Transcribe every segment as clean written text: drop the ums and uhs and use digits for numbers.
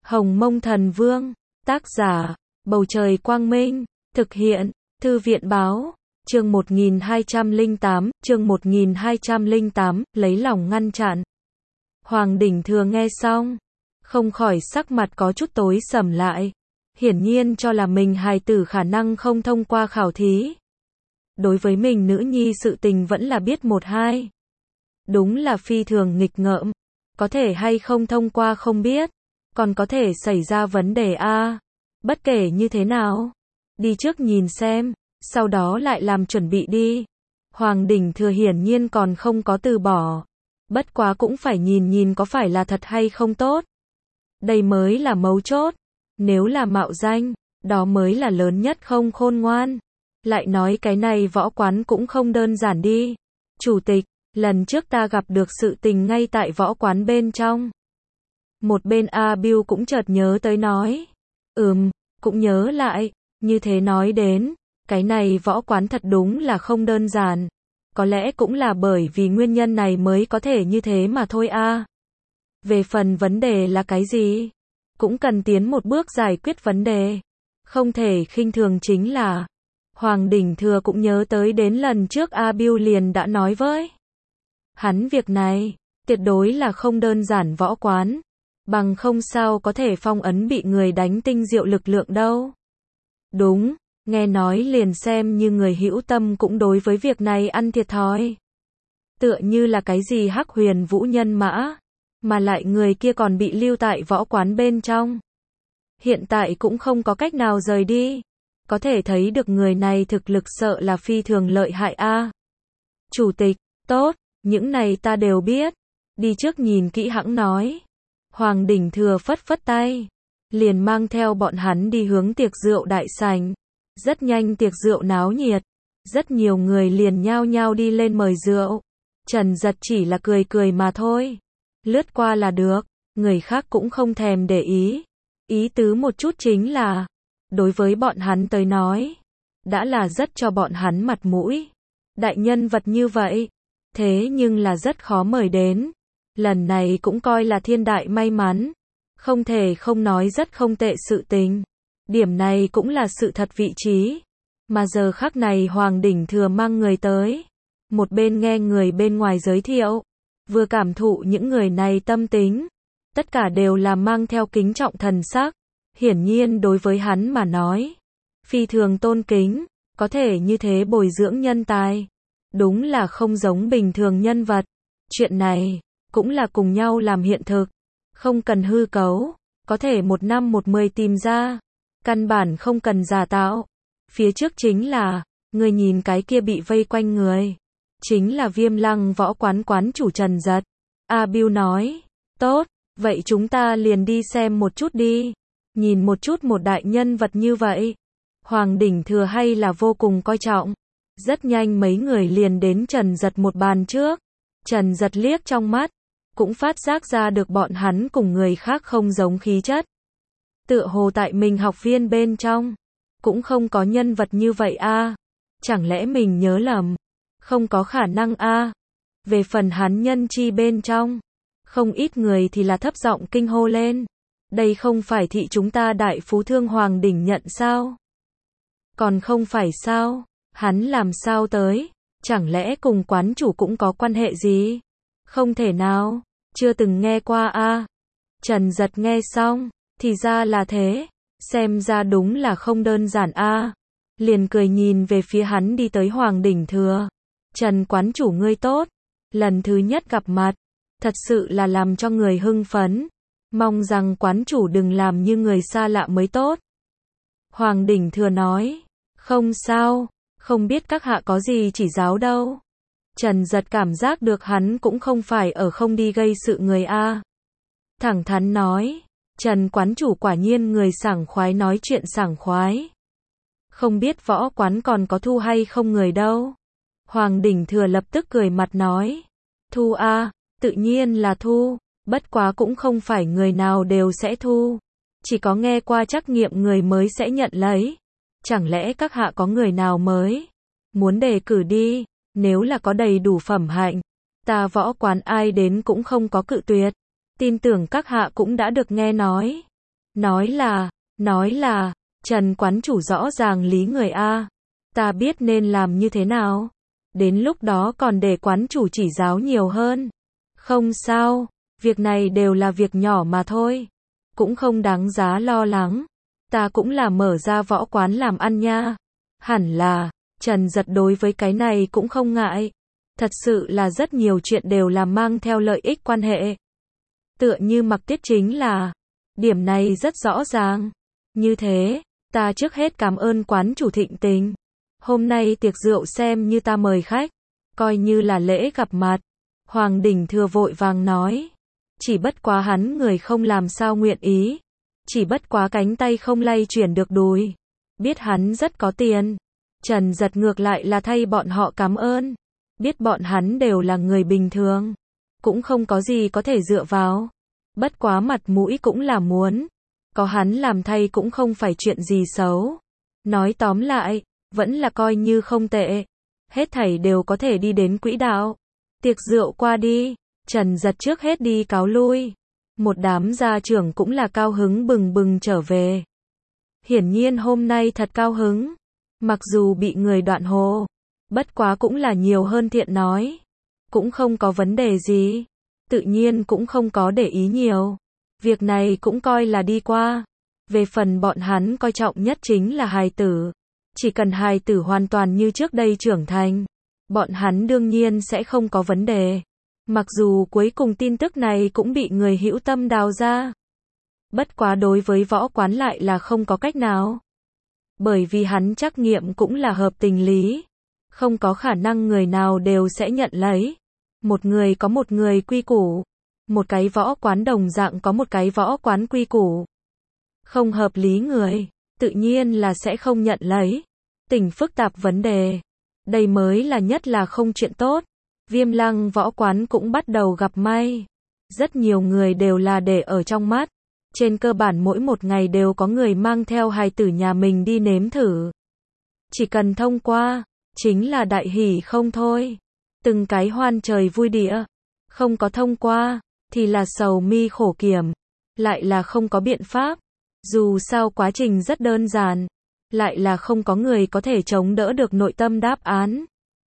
Hồng Mông Thần Vương, tác giả, Bầu Trời Quang Minh, thực hiện, Thư viện Báo, chương 1208, lấy lòng ngăn chặn. Hoàng Đỉnh Thừa nghe xong, không khỏi sắc mặt có chút tối sầm lại, hiển nhiên cho là mình hài tử khả năng không thông qua khảo thí. Đối với mình nữ nhi sự tình vẫn là biết một hai. Đúng là phi thường nghịch ngợm, có thể hay không thông qua không biết, còn có thể xảy ra vấn đề a. Bất kể như thế nào, đi trước nhìn xem, sau đó lại làm chuẩn bị đi. Hoàng Đỉnh Thừa hiển nhiên còn không có từ bỏ, bất quá cũng phải nhìn nhìn có phải là thật hay không tốt. Đây mới là mấu chốt, nếu là mạo danh, đó mới là lớn nhất không khôn ngoan. Lại nói cái này võ quán cũng không đơn giản đi. Chủ tịch, lần trước ta gặp được sự tình ngay tại võ quán bên trong. Một bên A Biêu cũng chợt nhớ tới nói. Cũng nhớ lại, như thế nói đến, cái này võ quán thật đúng là không đơn giản. Có lẽ cũng là bởi vì nguyên nhân này mới có thể như thế mà thôi a. Về phần vấn đề là cái gì? Cũng cần tiến một bước giải quyết vấn đề. Không thể khinh thường chính là, Hoàng Đỉnh Thừa cũng nhớ tới đến lần trước A Biêu liền đã nói với hắn việc này, tuyệt đối là không đơn giản võ quán. Bằng không sao có thể phong ấn bị người đánh tinh diệu lực lượng đâu. Đúng, nghe nói liền xem như người hữu tâm cũng đối với việc này ăn thiệt thòi. Tựa như là cái gì Hắc Huyền Vũ Nhân Mã, mà lại người kia còn bị lưu tại võ quán bên trong. Hiện tại cũng không có cách nào rời đi. Có thể thấy được người này thực lực sợ là phi thường lợi hại a. Chủ tịch, tốt, những này ta đều biết. Đi trước nhìn kỹ hãng nói. Hoàng Đỉnh Thừa phất phất tay, liền mang theo bọn hắn đi hướng tiệc rượu đại sảnh. Rất nhanh tiệc rượu náo nhiệt, rất nhiều người liền nhao nhao đi lên mời rượu. Trần Giật chỉ là cười cười mà thôi, lướt qua là được, người khác cũng không thèm để ý. Ý tứ một chút chính là, đối với bọn hắn tới nói, đã là rất cho bọn hắn mặt mũi. Đại nhân vật như vậy, thế nhưng là rất khó mời đến. Lần này cũng coi là thiên đại may mắn, không thể không nói rất không tệ sự tình. Điểm này cũng là sự thật vị trí. Mà giờ khắc này Hoàng Đỉnh Thừa mang người tới, một bên nghe người bên ngoài giới thiệu, vừa cảm thụ những người này tâm tính. Tất cả đều là mang theo kính trọng thần sắc, hiển nhiên đối với hắn mà nói, phi thường tôn kính, có thể như thế bồi dưỡng nhân tài. Đúng là không giống bình thường nhân vật. Chuyện này cũng là cùng nhau làm hiện thực, không cần hư cấu, có thể một năm một mười tìm ra, căn bản không cần giả tạo. Phía trước chính là, người nhìn cái kia bị vây quanh người, chính là Viêm Lăng võ quán quán chủ Trần Giật. A Biêu nói, tốt, vậy chúng ta liền đi xem một chút đi, nhìn một chút một đại nhân vật như vậy. Hoàng Đỉnh Thừa hay là vô cùng coi trọng. Rất nhanh mấy người liền đến Trần Giật một bàn trước. Trần Giật liếc trong mắt, cũng phát giác ra được bọn hắn cùng người khác không giống khí chất. Tựa hồ tại mình học viên bên trong, cũng không có nhân vật như vậy a. Chẳng lẽ mình nhớ lầm? Không có khả năng a. Về phần hắn nhân chi bên trong, không ít người thì là thấp giọng kinh hô lên. Đây không phải thị chúng ta đại phú thương Hoàng Đỉnh nhận sao? Còn không phải sao? Hắn làm sao tới? Chẳng lẽ cùng quán chủ cũng có quan hệ gì? Không thể nào, chưa từng nghe qua a. Trần Giật nghe xong, thì ra là thế, xem ra đúng là không đơn giản a. Liền cười nhìn về phía hắn đi tới Hoàng Đỉnh Thừa. Trần quán chủ ngươi tốt, lần thứ nhất gặp mặt, thật sự là làm cho người hưng phấn. Mong rằng quán chủ đừng làm như người xa lạ mới tốt. Hoàng Đỉnh Thừa nói, không sao, không biết các hạ có gì chỉ giáo đâu. Trần Giật cảm giác được hắn cũng không phải ở không đi gây sự người a. Thẳng thắn nói, Trần quán chủ quả nhiên người sảng khoái nói chuyện sảng khoái. Không biết võ quán còn có thu hay không người đâu. Hoàng Đỉnh Thừa lập tức cười mặt nói, thu a, tự nhiên là thu, bất quá cũng không phải người nào đều sẽ thu. Chỉ có nghe qua trắc nghiệm người mới sẽ nhận lấy. Chẳng lẽ các hạ có người nào mới muốn đề cử đi, nếu là có đầy đủ phẩm hạnh, ta võ quán ai đến cũng không có cự tuyệt. Tin tưởng các hạ cũng đã được nghe nói. Nói là, Trần quán chủ rõ ràng lý người a. Ta biết nên làm như thế nào. Đến lúc đó còn để quán chủ chỉ giáo nhiều hơn. Không sao, việc này đều là việc nhỏ mà thôi. Cũng không đáng giá lo lắng. Ta cũng là mở ra võ quán làm ăn nha. Hẳn là, Trần Giật đối với cái này cũng không ngại. Thật sự là rất nhiều chuyện đều là mang theo lợi ích quan hệ. Tựa như Mặc Tiết chính là, điểm này rất rõ ràng. Như thế, ta trước hết cảm ơn quán chủ thịnh tình. Hôm nay tiệc rượu xem như ta mời khách, coi như là lễ gặp mặt. Hoàng Đình Thừa vội vàng nói. Chỉ bất quá hắn người không làm sao nguyện ý. Chỉ bất quá cánh tay không lay chuyển được đùi. Biết hắn rất có tiền. Trần Giật ngược lại là thay bọn họ cảm ơn. Biết bọn hắn đều là người bình thường. Cũng không có gì có thể dựa vào. Bất quá mặt mũi cũng là muốn. Có hắn làm thay cũng không phải chuyện gì xấu. Nói tóm lại, vẫn là coi như không tệ. Hết thảy đều có thể đi đến quỹ đạo. Tiệc rượu qua đi, Trần Giật trước hết đi cáo lui. Một đám gia trưởng cũng là cao hứng bừng bừng trở về. Hiển nhiên hôm nay thật cao hứng. Mặc dù bị người đoạn hồ, bất quá cũng là nhiều hơn thiện nói. Cũng không có vấn đề gì. Tự nhiên cũng không có để ý nhiều. Việc này cũng coi là đi qua. Về phần bọn hắn coi trọng nhất chính là hài tử. Chỉ cần hài tử hoàn toàn như trước đây trưởng thành, bọn hắn đương nhiên sẽ không có vấn đề. Mặc dù cuối cùng tin tức này cũng bị người hữu tâm đào ra. Bất quá đối với võ quán lại là không có cách nào. Bởi vì hắn trắc nghiệm cũng là hợp tình lý. Không có khả năng người nào đều sẽ nhận lấy. Một người có một người quy củ. Một cái võ quán đồng dạng có một cái võ quán quy củ. Không hợp lý người, tự nhiên là sẽ không nhận lấy. Tỉnh phức tạp vấn đề. Đây mới là nhất là không chuyện tốt. Viêm Lăng võ quán cũng bắt đầu gặp may. Rất nhiều người đều là để ở trong mắt. Trên cơ bản mỗi một ngày đều có người mang theo hài tử nhà mình đi nếm thử. Chỉ cần thông qua, chính là đại hỷ không thôi. Từng cái hoan trời vui địa. Không có thông qua, thì là sầu mi khổ kiểm. Lại là không có biện pháp. Dù sao quá trình rất đơn giản. Lại là không có người có thể chống đỡ được nội tâm đáp án.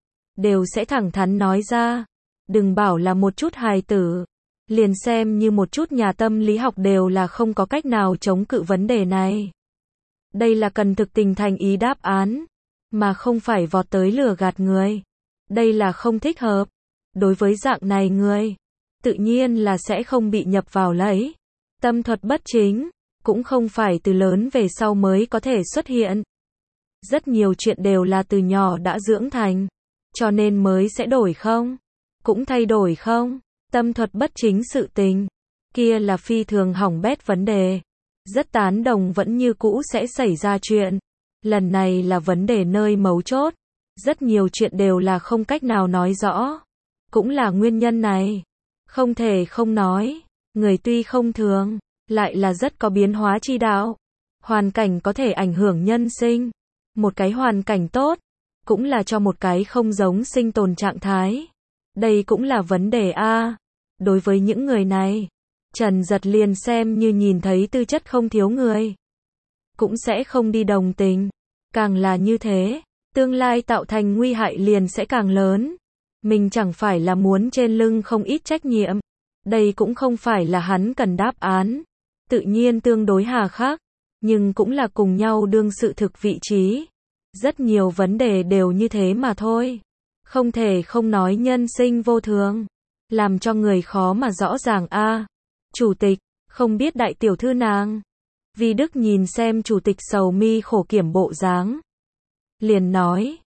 Đều sẽ thẳng thắn nói ra. Đừng bảo là một chút hài tử. Liền xem như một chút nhà tâm lý học đều là không có cách nào chống cự vấn đề này. Đây là cần thực tình thành ý đáp án. Mà không phải vọt tới lừa gạt người. Đây là không thích hợp. Đối với dạng này người, tự nhiên là sẽ không bị nhập vào lấy. Tâm thuật bất chính, cũng không phải từ lớn về sau mới có thể xuất hiện. Rất nhiều chuyện đều là từ nhỏ đã dưỡng thành. Cho nên mới sẽ đổi không? Cũng thay đổi không? Tâm thuật bất chính sự tình. Kia là phi thường hỏng bét vấn đề. Rất tán đồng vẫn như cũ sẽ xảy ra chuyện. Lần này là vấn đề nơi mấu chốt. Rất nhiều chuyện đều là không cách nào nói rõ. Cũng là nguyên nhân này. Không thể không nói. Người tuy không thường, lại là rất có biến hóa chi đạo. Hoàn cảnh có thể ảnh hưởng nhân sinh. Một cái hoàn cảnh tốt, cũng là cho một cái không giống sinh tồn trạng thái. Đây cũng là vấn đề a. Đối với những người này, Trần Giật liền xem như nhìn thấy tư chất không thiếu người. Cũng sẽ không đi đồng tình. Càng là như thế, tương lai tạo thành nguy hại liền sẽ càng lớn. Mình chẳng phải là muốn trên lưng không ít trách nhiệm. Đây cũng không phải là hắn cần đáp án. Tự nhiên tương đối hà khắc, nhưng cũng là cùng nhau đương sự thực vị trí. Rất nhiều vấn đề đều như thế mà thôi. Không thể không nói nhân sinh vô thường. Làm cho người khó mà rõ ràng a. Chủ tịch, không biết đại tiểu thư nàng. Vi Đức nhìn xem chủ tịch sầu mi khổ kiểm bộ dáng. Liền nói,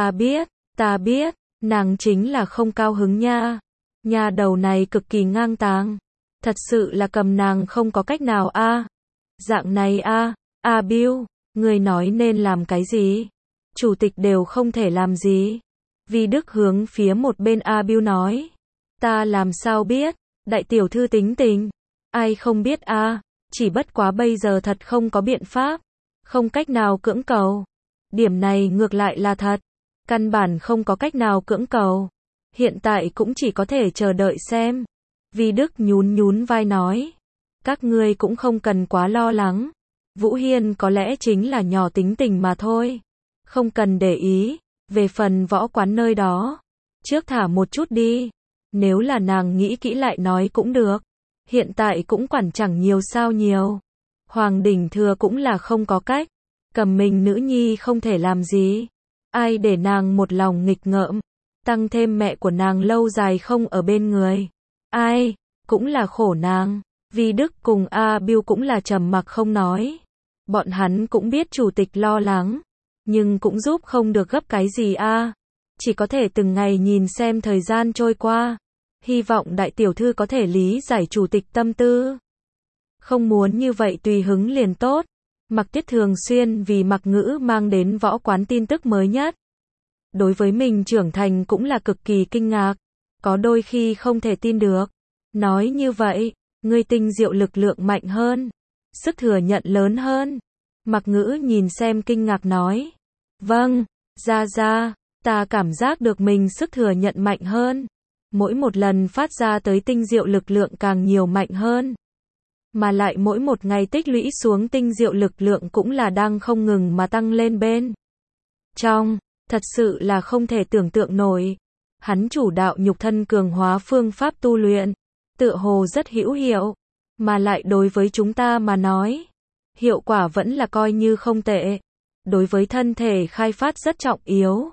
ta biết, nàng chính là không cao hứng nha. Nhà đầu này cực kỳ ngang tàng. Thật sự là cầm nàng không có cách nào a. Dạng này a, Bill, người nói nên làm cái gì? Chủ tịch đều không thể làm gì. Vi Đức hướng phía một bên A Bill nói. Ta làm sao biết, đại tiểu thư tính tình. Ai không biết a, chỉ bất quá bây giờ thật không có biện pháp. Không cách nào cưỡng cầu. Điểm này ngược lại là thật. Căn bản không có cách nào cưỡng cầu. Hiện tại cũng chỉ có thể chờ đợi xem. Vi Đức nhún nhún vai nói. Các ngươi cũng không cần quá lo lắng. Vũ Hiên có lẽ chính là nhỏ tính tình mà thôi. Không cần để ý. Về phần võ quán nơi đó, trước thả một chút đi. Nếu là nàng nghĩ kỹ lại nói cũng được. Hiện tại cũng quản chẳng nhiều sao nhiều. Hoàng Đình Thừa cũng là không có cách. Cầm mình nữ nhi không thể làm gì. Ai để nàng một lòng nghịch ngợm. Tăng thêm mẹ của nàng lâu dài không ở bên người. Ai, cũng là khổ nàng. Vi Đức cùng A Biêu cũng là trầm mặc không nói. Bọn hắn cũng biết chủ tịch lo lắng. Nhưng cũng giúp không được gấp cái gì a. Chỉ có thể từng ngày nhìn xem thời gian trôi qua. Hy vọng đại tiểu thư có thể lý giải chủ tịch tâm tư. Không muốn như vậy tùy hứng liền tốt. Mặc Tiết thường xuyên vì Mặc Ngữ mang đến võ quán tin tức mới nhất. Đối với mình trưởng thành cũng là cực kỳ kinh ngạc. Có đôi khi không thể tin được. Nói như vậy, ngươi tinh diệu lực lượng mạnh hơn. Sức thừa nhận lớn hơn. Mặc Ngữ nhìn xem kinh ngạc nói. Vâng, ra, ta cảm giác được mình sức thừa nhận mạnh hơn. Mỗi một lần phát ra tới tinh diệu lực lượng càng nhiều mạnh hơn. Mà lại mỗi một ngày tích lũy xuống tinh diệu lực lượng cũng là đang không ngừng mà tăng lên bên trong. Thật sự là không thể tưởng tượng nổi. Hắn chủ đạo nhục thân cường hóa phương pháp tu luyện. Tựa hồ rất hữu hiệu. Mà lại đối với chúng ta mà nói. Hiệu quả vẫn là coi như không tệ. Đối với thân thể khai phát rất trọng yếu.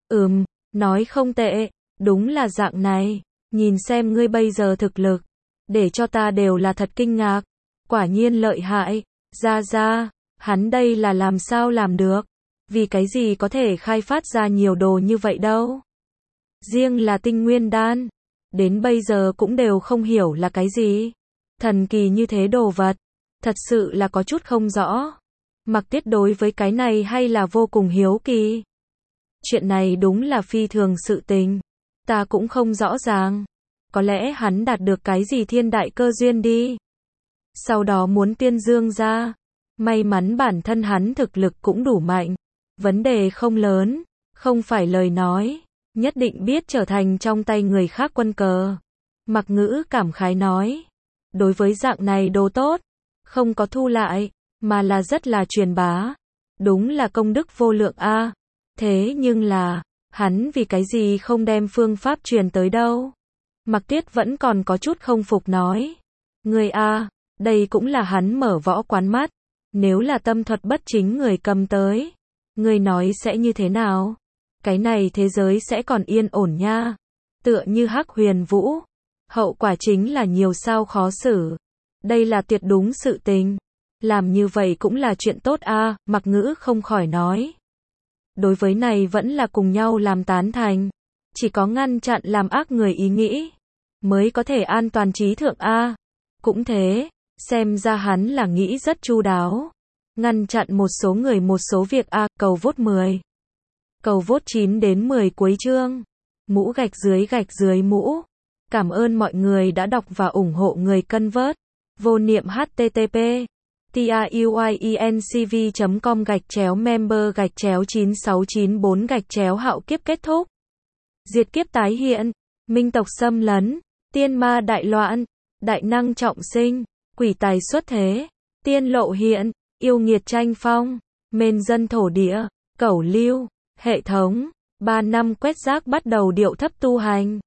Nói không tệ. Đúng là dạng này. Nhìn xem ngươi bây giờ thực lực. Để cho ta đều là thật kinh ngạc. Quả nhiên lợi hại. Ra, hắn đây là làm sao làm được. Vì cái gì có thể khai phát ra nhiều đồ như vậy đâu. Riêng là tinh nguyên đan. Đến bây giờ cũng đều không hiểu là cái gì. Thần kỳ như thế đồ vật. Thật sự là có chút không rõ. Mặc Tiết đối với cái này hay là vô cùng hiếu kỳ. Chuyện này đúng là phi thường sự tình. Ta cũng không rõ ràng. Có lẽ hắn đạt được cái gì thiên đại cơ duyên đi. Sau đó muốn tuyên dương ra. May mắn bản thân hắn thực lực cũng đủ mạnh. Vấn đề không lớn. Không phải lời nói. Nhất định biết trở thành trong tay người khác quân cờ. Mặc Ngữ cảm khái nói. Đối với dạng này đồ tốt. Không có thu lại. Mà là rất là truyền bá. Đúng là công đức vô lượng a. Thế nhưng là. Hắn vì cái gì không đem phương pháp truyền tới đâu. Mặc Tiết vẫn còn có chút không phục nói. Người a. Đây cũng là hắn mở võ quán mắt. Nếu là tâm thuật bất chính người cầm tới. Người nói sẽ như thế nào? Cái này thế giới sẽ còn yên ổn nha. Tựa như Hắc Huyền Vũ. Hậu quả chính là nhiều sao khó xử. Đây là tuyệt đúng sự tình. Làm như vậy cũng là chuyện tốt a. Mặc Ngữ không khỏi nói. Đối với này vẫn là cùng nhau làm tán thành. Chỉ có ngăn chặn làm ác người ý nghĩ. Mới có thể an toàn trí thượng a. Cũng thế. Xem ra hắn là nghĩ rất chu đáo. Ngăn chặn một số người một số việc a. Cầu vote 10. Cầu vote 9 đến 10 cuối chương. Mũ gạch dưới mũ. Cảm ơn mọi người đã đọc và ủng hộ người cân vớt. Vô niệm http truyencv.com/member/9694 hạo kiếp kết thúc. Diệt kiếp tái hiện. Minh tộc xâm lấn. Tiên ma đại loạn. Đại năng trọng sinh. Quỷ tài xuất thế. Tiên lộ hiện. Yêu nghiệt tranh phong. Mên dân thổ địa. Cẩu lưu. Hệ thống. 3 năm quét rác bắt đầu điệu thấp tu hành.